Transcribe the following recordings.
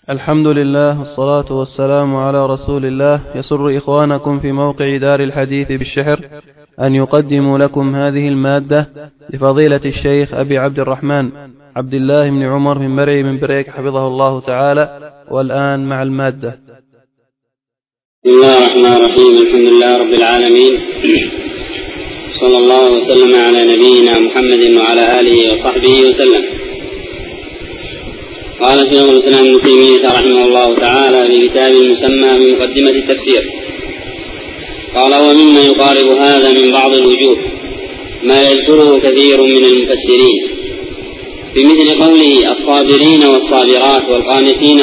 الحمد لله والصلاة والسلام على رسول الله. يسر إخوانكم في موقع دار الحديث بالشحر أن يقدموا لكم هذه المادة لفضيلة الشيخ أبي عبد الرحمن عبد الله بن عمر بن مرعي من بريك حفظه الله تعالى. والآن مع المادة. بسم الله الرحمن الرحيم. الحمد لله رب العالمين، صلى الله وسلم على نبينا محمد وعلى آله وصحبه وسلم. قال شيخ الإسلام ابن تيمية رحمه الله تعالى في كتاب المسمى بمقدمة التفسير، قال: ومما يقارب هذا من بعض الوجوه ما يذكره كثير من المفسرين بمثل قوله الصابرين والصابرات والقانتين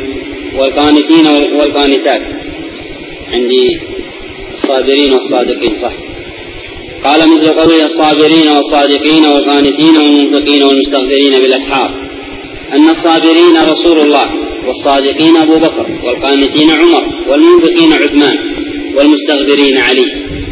والقانتات. عندي الصابرين والصادقين صح. قال مثل قوله الصابرين والصادقين والقانتين والمنفقين والمستغفرين بالأسحار، أن الصابرين رسول الله، والصادقين أبو بكر، والقانتين عمر، والمنفقين عثمان، والمستغفرين علي.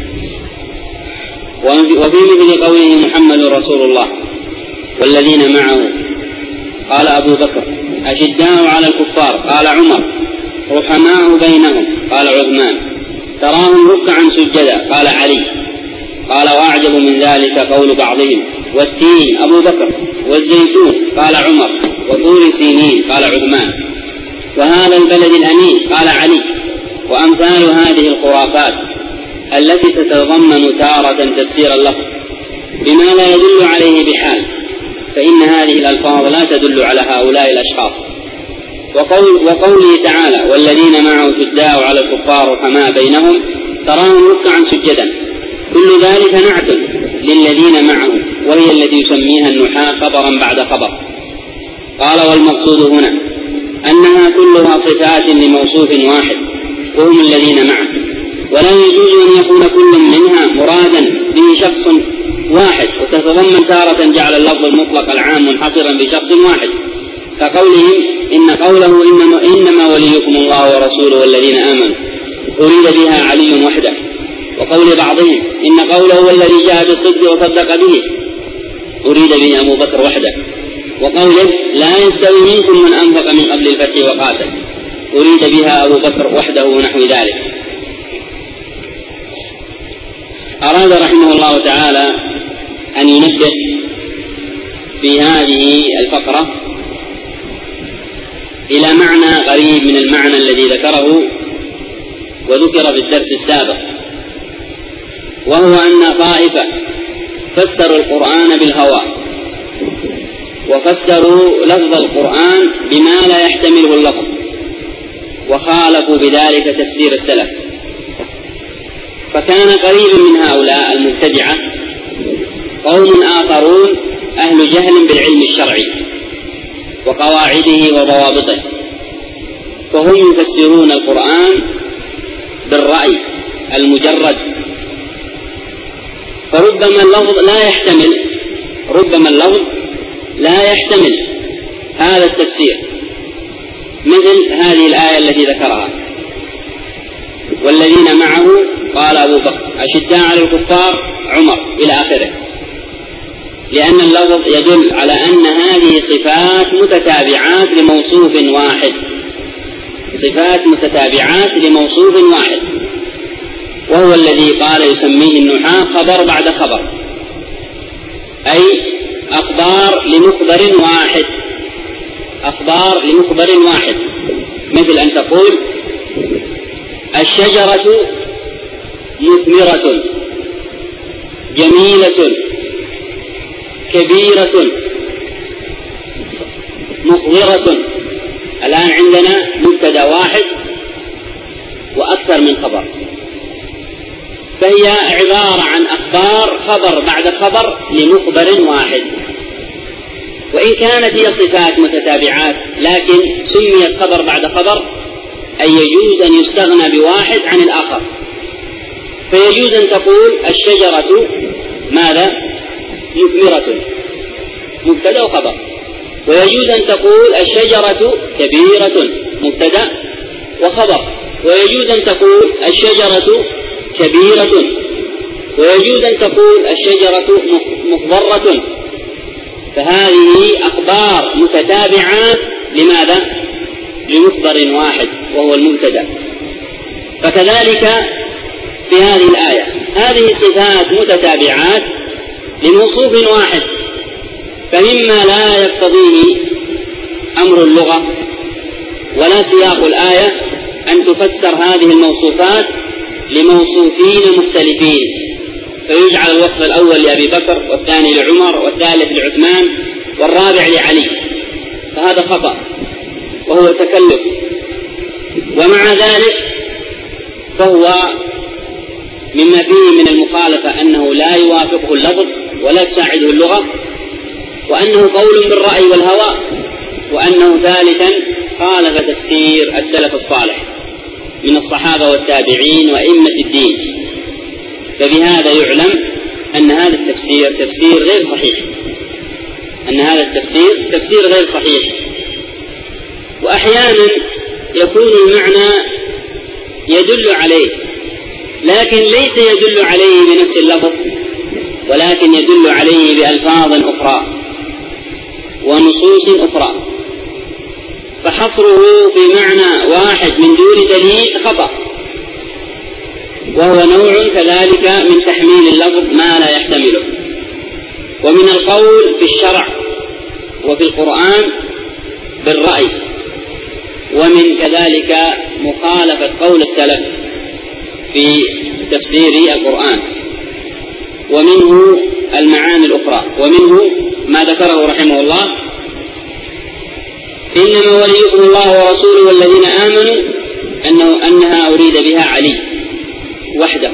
وفي مثل قوله محمد رسول الله والذين معه، قال أبو بكر أشداء على الكفار، قال عمر رحماء بينهم، قال عثمان تراهم ركعا سجدا، قال علي. قال وأعجب من ذلك قول بعضهم والتين أبو بكر، والزيتون قال عمر، وطور سينين قال عثمان، وهذا البلد الأمين قال علي. وأمثال هذه الخرافات التي تتضمن تارة تفسير اللفظ بما لا يدل عليه بحال، فإن هذه الألفاظ لا تدل على هؤلاء الأشخاص. وقوله تعالى والذين معه شداء على الكفار رحماء بينهم تراهم ركعا سجدا، كل ذلك نعت للذين معه، وهي التي يسميها النحاة خبرا بعد خبر. قال والمقصود هنا أنها كلها صفات لموصوف واحد وهم الذين معه، ولا يجوز أن يكون كل منها مرادا به شخص واحد، وتتضمن تارة جعل اللفظ المطلق العام منحصرا بشخص واحد، كقولهم إن قوله إنما وليكم الله ورسوله والذين آمنوا أريد بها علي وحده. وقول بعضهم إن قوله والذي جاء بالصدق وصدق به أريد به أبو بكر وحده. وقوله لا يستوي منكم من أنفق من قبل الفتح وقاتل أريد بها أبو بكر وحده ونحو ذلك. أراد رحمه الله تعالى أن ينبه في هذه الفقرة إلى معنى قريب من المعنى الذي ذكره وذكر في الدرس السابق، وهو أن طائفة فسروا القرآن بالهوى، وفسروا لفظ القرآن بما لا يحتمله اللفظ، وخالفوا بذلك تفسير السلف. فكان قريبا من هؤلاء المبتدعة قوم آخرون أهل جهل بالعلم الشرعي وقواعده وضوابطه، فهم يفسرون القرآن بالرأي المجرد، فربما اللفظ لا يحتمل هذا التفسير، مثل هذه الآية التي ذكرها والذين معه قال أبو بكر أشداء على الكفار عمر إلى آخره، لأن اللفظ يدل على أن هذه صفات متتابعات لموصوف واحد، صفات متتابعات لموصوف واحد، وهو الذي قال يسميه النحاة خبر بعد خبر، أي أخبار لمخبر واحد، أخبار لمخبر واحد، مثل أن تقول الشجرة مثمرة جميلة كبيرة مخضرة. الآن عندنا مبتدأ واحد وأكثر من خبر، فهي عبارة عن أخبار خبر بعد خبر لمخبر واحد، وإن كانت هي صفات متتابعات لكن سميت خبر بعد خبر، أي يجوز أن يستغنى بواحد عن الآخر. فيجوز أن تقول الشجرة ماذا؟ مثمرة، مبتدأ وخبر. ويجوز أن تقول الشجرة كبيرة، مبتدأ وخبر. ويجوز أن تقول الشجرة كبيرة، ويجوز أن تقول الشجرة مخضرة. فهذه أخبار متتابعات لماذا؟ لمخبر واحد وهو المبتدأ. فكذلك في هذه الآية، هذه صفات متتابعات لموصوف واحد، فمما لا يقتضيه أمر اللغة ولا سياق الآية أن تفسر هذه الموصوفات لموصوفين مختلفين، فيجعل الوصف الأول لأبي بكر، والثاني لعمر، والثالث لعثمان، والرابع لعلي، فهذا خطأ وهو تكلف. ومع ذلك فهو مما فيه من المخالفة أنه لا يوافقه اللفظ ولا تساعده اللغة، وأنه قول بالرأي والهوى، وأنه ثالثا خالف تفسير السلف الصالح من الصحابة والتابعين وأئمة الدين. فبهذا يعلم أن هذا التفسير تفسير غير صحيح، أن هذا التفسير تفسير غير صحيح. وأحيانا يكون المعنى يدل عليه، لكن ليس يدل عليه بنفس اللفظ، ولكن يدل عليه بألفاظ أخرى ونصوص أخرى، فحصره في معنى واحد من دون دليل خطأ، وهو نوع كذلك من تحميل اللفظ ما لا يحتمله. ومن القول في الشرع وفي القرآن بالرأي، ومن كذلك مخالفة قول السلف في تفسير القرآن، ومنه المعاني الأخرى، ومنه ما ذكره رحمه الله: إنما وليكم الله ورسوله والذين آمنوا، أنها أريد بها علي وحده،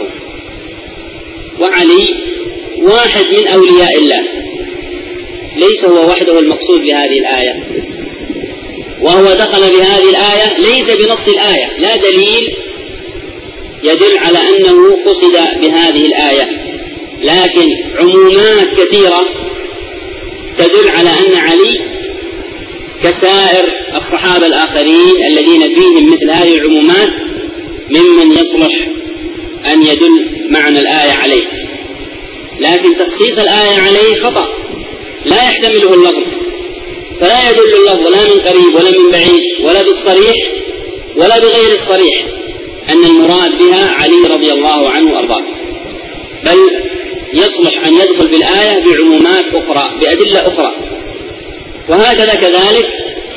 وعلي واحد من أولياء الله، ليس هو وحده المقصود بهذه الآية، وهو دخل بهذه الآية ليس بنص الآية، لا دليل يدل على أنه قصد بهذه الآية، لكن عمومات كثيرة تدل على أن علي كسائر الصحابة الآخرين الذين فيهم مثل هذه العمومات ممن يصلح أن يدل معنى الآية عليه، لكن تخصيص الآية عليه خطأ لا يحتمله اللفظ، فلا يدل اللفظ لا من قريب ولا من بعيد ولا بالصريح ولا بغير الصريح أن المراد بها علي رضي الله عنه وأرضاه، بل يصلح أن يدخل في الآية بعمومات أخرى بأدلة أخرى. وهكذا كذلك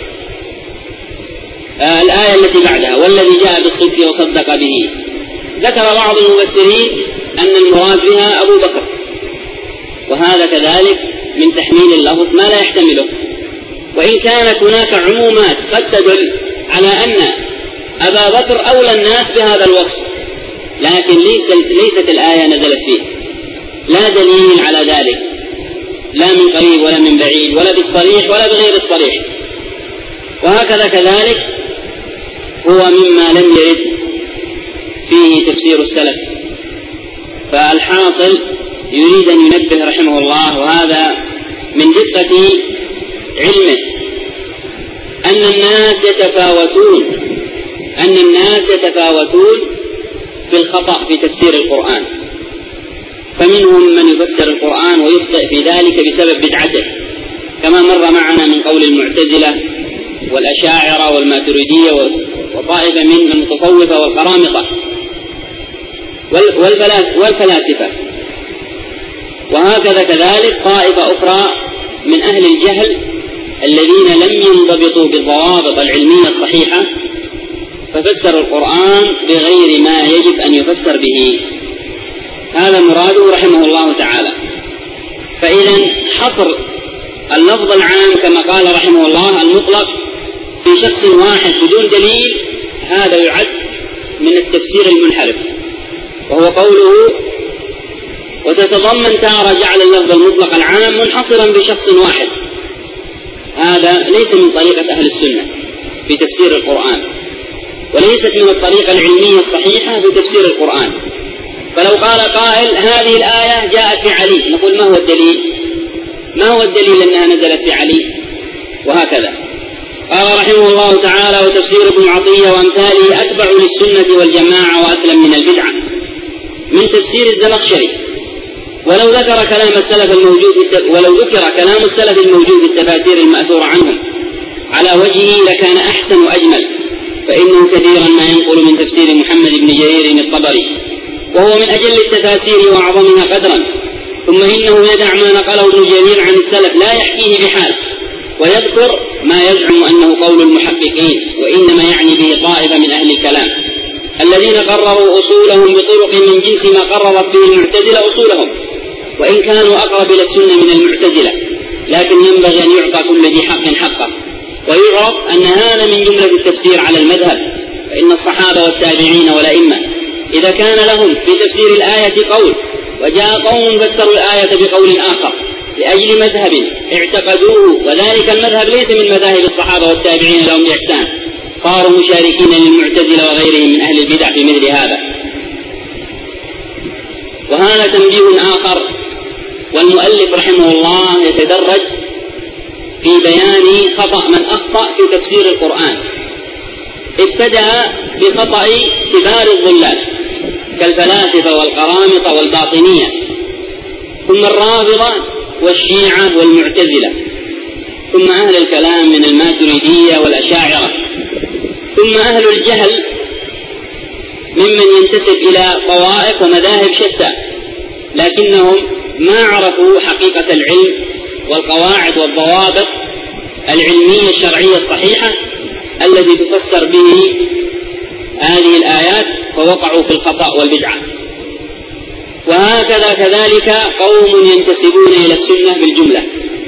الآية التي بعدها: والذي جاء بالصدق وصدق به، ذكر بعض المفسرين أن المراد بها أبو بكر، وهذا كذلك من تحميل اللفظ ما لا يحتمله، وإن كانت هناك عمومات قد تدل على أن أبا بكر أولى الناس بهذا الوصف، لكن ليست الآية نزلت فيه، لا دليل على ذلك لا من قريب ولا من بعيد ولا بالصريح ولا بغير الصريح. وهكذا كذلك هو مما لم يرد فيه تفسير السلف. فالحاصل يريد أن ينبه رحمه الله، وهذا من دقة علمه، أن الناس يتفاوتون في الخطأ في تفسير القرآن، فمنهم من يفسر القرآن ويخطئ في ذلك بسبب بدعته، كما مر معنا من قول المعتزلة والأشاعرة والماتريدية وطائفة من المتصوفة والقرامطة والفلاسفة. وهكذا كذلك طائفة أخرى من أهل الجهل الذين لم ينضبطوا بالضوابط العلمية الصحيحة، ففسروا القرآن بغير ما يجب أن يفسر به. هذا مراده رحمه الله تعالى. فإذا حصر اللفظ العام كما قال رحمه الله المطلق في شخص واحد بدون دليل، هذا يعد من التفسير المنحرف، وهو قوله: وتتضمن تارة جعل اللفظ المطلق العام منحصرا بشخص واحد. هذا ليس من طريقة أهل السنة في تفسير القرآن، وليست من الطريقة العلمية الصحيحة في تفسير القرآن. فلو قال قائل: هذه الآية جاءت في علي، نقول: ما هو الدليل؟ ما هو الدليل أنها نزلت في علي؟ وهكذا. قال رحمه الله تعالى: وتفسير ابن عطية وأمثاله أتبع للسنة والجماعة وأسلم من البدعة، من تفسير الزمخشري. ولو ذكر كلام السلف الموجود في التفاسير المأثورة عنهم على وجهه لكان أحسن وأجمل، فإنه كثيرا ما ينقل من تفسير محمد بن جرير الطبري وهو من أجل التفاسير وأعظمها قدرا، ثم إنه يدع ما نقله ابن جرير عن السلف لا يحكيه بحال، ويذكر ما يزعم أنه قول المحققين، وإنما يعني به طائفة من أهل الكلام الذين قرروا أصولهم بطرق من جنس ما قررت به المعتزلة أصولهم، وإن كانوا أقرب إلى السنة من المعتزلة، لكن ينبغي أن يعطى كل ذي حق حقه، ويعرف أن هذا من جملة التفسير على المذهب. فإن الصحابة والتابعين والأئمة إذا كان لهم في تفسير الآية قول، وجاء قوم فسروا الآية بقول آخر لأجل مذهب اعتقدوه، وذلك المذهب ليس من مذاهب الصحابة والتابعين لهم بإحسان، صاروا مشاركين للمعتزلة وغيرهم من أهل البدع في مثل هذا. وهذا تنبيه آخر، والمؤلف رحمه الله يتدرج في بيان خطأ من أخطأ في تفسير القرآن. ابتدأ بخطأ كبار الضلال كالفلاسفة والقرامطة والباطنية، ثم الرافضة والشيعة والمعتزلة، ثم أهل الكلام من الماتريدية والأشاعرة، ثم أهل الجهل ممن ينتسب إلى طوائف ومذاهب شتى، لكنهم ما عرفوا حقيقة العلم والقواعد والضوابط العلمية الشرعية الصحيحة التي تفسر به هذه الآيات، فوقعوا في الخطأ والبدعة. وهكذا كذلك قوم ينتسبون إلى السنة بالجملة،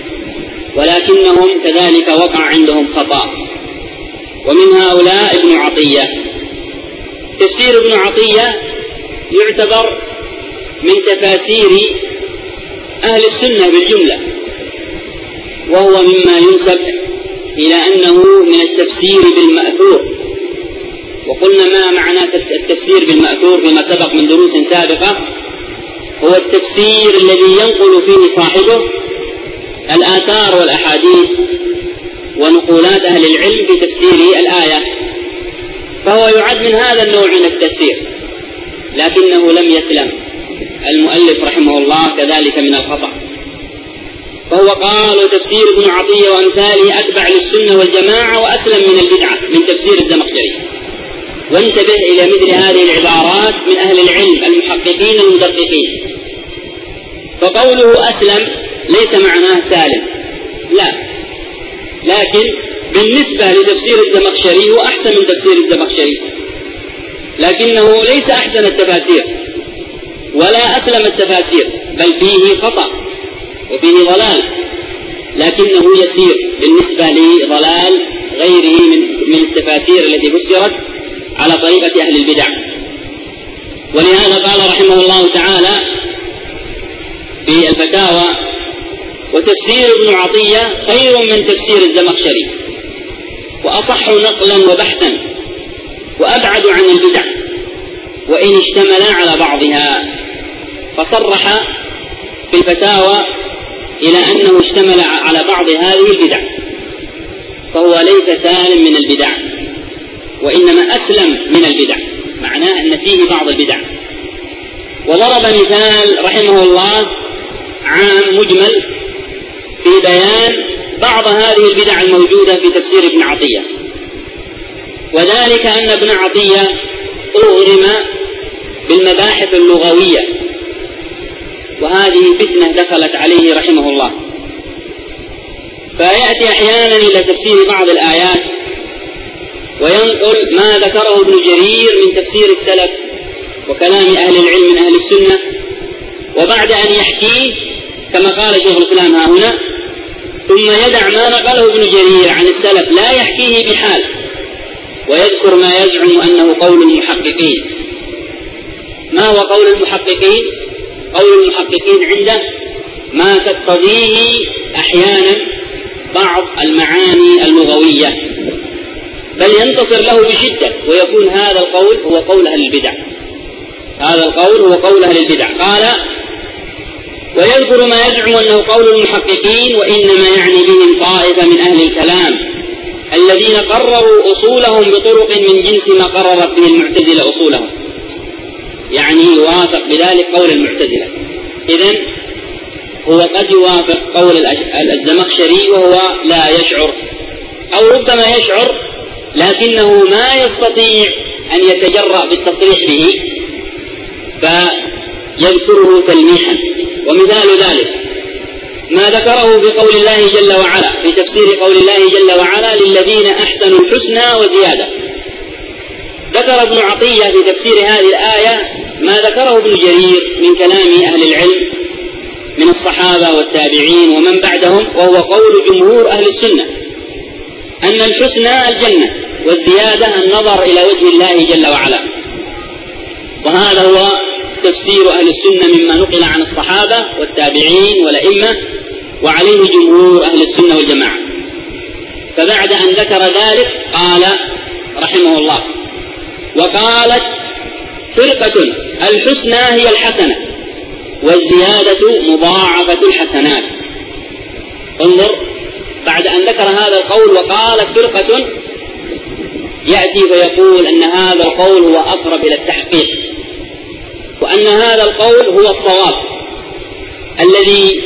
ولكنهم كذلك وقع عندهم خطأ، ومن هؤلاء ابن عطية. تفسير ابن عطية يعتبر من تفاسير أهل السنة بالجملة، وهو مما ينسب إلى أنه من التفسير بالمأثور. وقلنا ما معنى التفسير بالمأثور فيما سبق من دروس سابقة، هو التفسير الذي ينقل فيه صاحبه الآثار والأحاديث ونقولات أهل العلم في تفسير الآية، فهو يعد من هذا النوع من التفسير، لكنه لم يسلم المؤلف رحمه الله كذلك من الخطأ. فهو قال: وتفسير ابن عطية وأمثاله أتبع للسنة والجماعة وأسلم من البدعة من تفسير الزمخشري. وانتبه إلى مثل هذه العبارات من أهل العلم المحققين المدققين. فقوله أسلم ليس معناه سالم، لا، لكن بالنسبة لتفسير الزمخشري هو أحسن من تفسير الزمخشري، لكنه ليس أحسن التفاسير ولا أسلم التفاسير، بل فيه خطأ وفيه ضلال، لكنه يسير بالنسبة لضلال غيره من التفاسير التي فسرت على طريقة أهل البدع. ولهذا قال رحمه الله تعالى في الفتاوى: وتفسير ابن عطية خير من تفسير الزمخشري، وأصح نقلا وبحثا، وأبعد عن البدع، وإن اشتمل على بعضها. فصرح في الفتاوى إلى أنه اشتمل على بعض هذه البدع، فهو ليس سالم من البدع، وإنما أسلم من البدع، معناه أن فيه بعض البدع. وضرب مثال رحمه الله عام مجمل في بيان بعض هذه البدع الموجودة في تفسير ابن عطية، وذلك أن ابن عطية أغرم بالمباحث اللغوية، وهذه فتنة دخلت عليه رحمه الله، فيأتي أحيانا إلى تفسير بعض الآيات وينقل ما ذكره ابن جرير من تفسير السلف وكلام أهل العلم من أهل السنة، وبعد أن يحكيه كما قال شيخ الإسلام ها هنا، ثم يدع ما نقله ابن جرير عن السلف لا يحكيه بحال، ويذكر ما يزعم أنه قول المحققين. ما هو قول المحققين؟ قول المحققين عنده ما تقتضيه أحيانا بعض المعاني اللغوية، بل ينتصر له بشدة، ويكون هذا القول هو قول أهل البدع. هذا القول هو قول أهل البدع. قال: ويذكر ما يزعم أنه قول المحققين، وإنما يعني بهم طائفة من أهل الكلام الذين قرروا أصولهم بطرق من جنس ما قررت به المعتزلة أصولهم، يعني يوافق بذلك قول المعتزلة. إذن هو قد يوافق قول الزمخشري وهو لا يشعر، أو ربما يشعر لكنه ما يستطيع أن يتجرأ بالتصريح به فيذكره تلميحا. ومثال ذلك ما ذكره في قول الله جل وعلا في تفسير قول الله جل وعلا للذين أحسنوا الحسنى وزيادة. ذكر ابن عطية في تفسير هذه الآية ما ذكره ابن جرير من كلام أهل العلم من الصحابة والتابعين ومن بعدهم، وهو قول جمهور أهل السنة أن الحسنى الجنة والزيادة النظر إلى وجه الله جل وعلا. وهذا هو تفسير أهل السنة مما نقل عن الصحابة والتابعين والأئمة، وعليه جمهور أهل السنة والجماعة. فبعد أن ذكر ذلك قال رحمه الله: وقالت فرقة الحسنى هي الحسنة والزيادة مضاعفة الحسنات. انظر، بعد أن ذكر هذا القول وقالت فرقة، يأتي فيقول أن هذا القول هو أقرب إلى التحقيق، وأن هذا القول هو الصواب الذي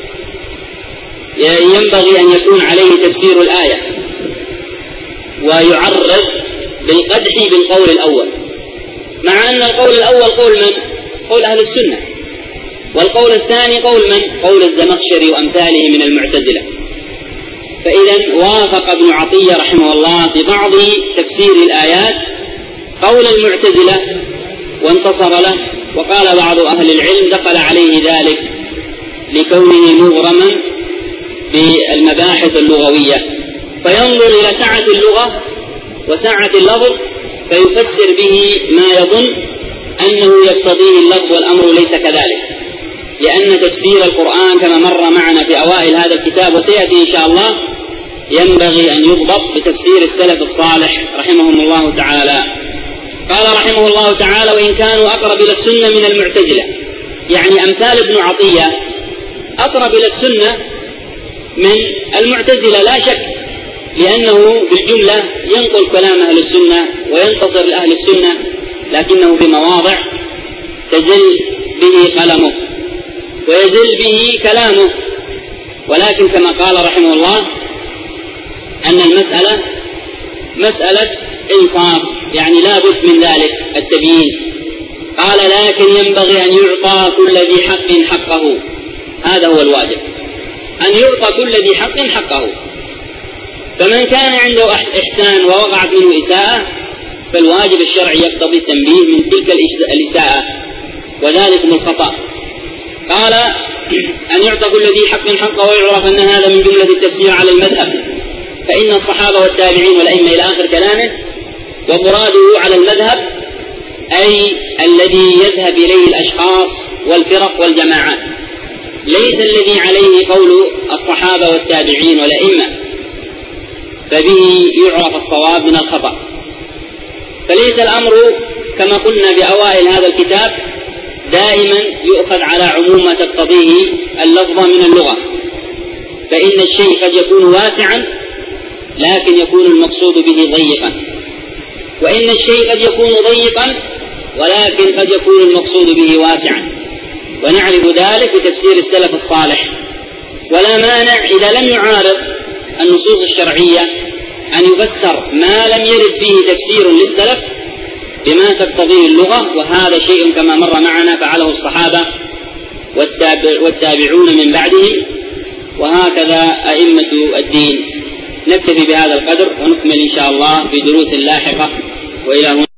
ينبغي أن يكون عليه تفسير الآية، ويعرض بالقدح بالقول الأول، مع أن القول الأول قول من؟ قول أهل السنة، والقول الثاني قول من؟ قول الزمخشري وأمثاله من المعتزلة. فإذا وافق ابن عطية رحمه الله في بعض تفسير الآيات قول المعتزلة وانتصر له، وقال بعض أهل العلم دخل عليه ذلك لكونه مغرما بالمباحث اللغوية، فينظر إلى سعة اللغة وسعة اللفظ فيفسر به ما يظن أنه يقتضيه اللفظ، والأمر ليس كذلك، لأن تفسير القرآن كما مر معنا في أوائل هذا الكتاب وسيأتي إن شاء الله ينبغي أن يضبط بتفسير السلف الصالح رحمهم الله تعالى. قال رحمه الله تعالى: وإن كانوا أقرب إلى السنة من المعتزلة، يعني أمثال ابن عطية أقرب إلى السنة من المعتزلة لا شك، لأنه بالجملة ينقل كلام أهل السنة وينتصر لأهل السنة، لكنه بمواضع تزل به قلمه ويزل به كلامه. ولكن كما قال رحمه الله أن المسألة مسألة إنصاف، يعني لا بد من ذلك التبيين. قال: لكن ينبغي أن يعطى كل ذي حق حقه، هذا هو الواجب، أن يعطى كل ذي حق حقه. فمن كان عنده إحسان ووقعت منه إساءة فالواجب الشرعي يقتضي التنبيه من تلك الإساءة، وذلك من الخطأ. قال: أن يعطى كل ذي حق حقه، ويعرف أن هذا من جملة التفسير على المذهب، فإن الصحابة والتابعين والأئمة إلى آخر كلامه، ومراده على المذهب أي الذي يذهب إليه الأشخاص والفرق والجماعات، ليس الذي عليه قول الصحابة والتابعين والأئمة، فبه يعرف الصواب من الخطأ. فليس الأمر كما قلنا بأوائل هذا الكتاب دائما يؤخذ على عموم ما تقتضيه اللفظة من اللغة، فإن الشيء قد يكون واسعا لكن يكون المقصود به ضيقا، وإن الشيء قد يكون ضيقا ولكن قد يكون المقصود به واسعا، ونعرف ذلك بتفسير السلف الصالح. ولا مانع إذا لم يعارض النصوص الشرعية أن يفسر ما لم يرد فيه تفسير للسلف بما تقتضيه اللغة، وهذا شيء كما مر معنا فعله الصحابة والتابعون من بعدهم، وهكذا أئمة الدين. نكتفي بهذا القدر ونكمل إن شاء الله في دروس لاحقة، وإلى هنا.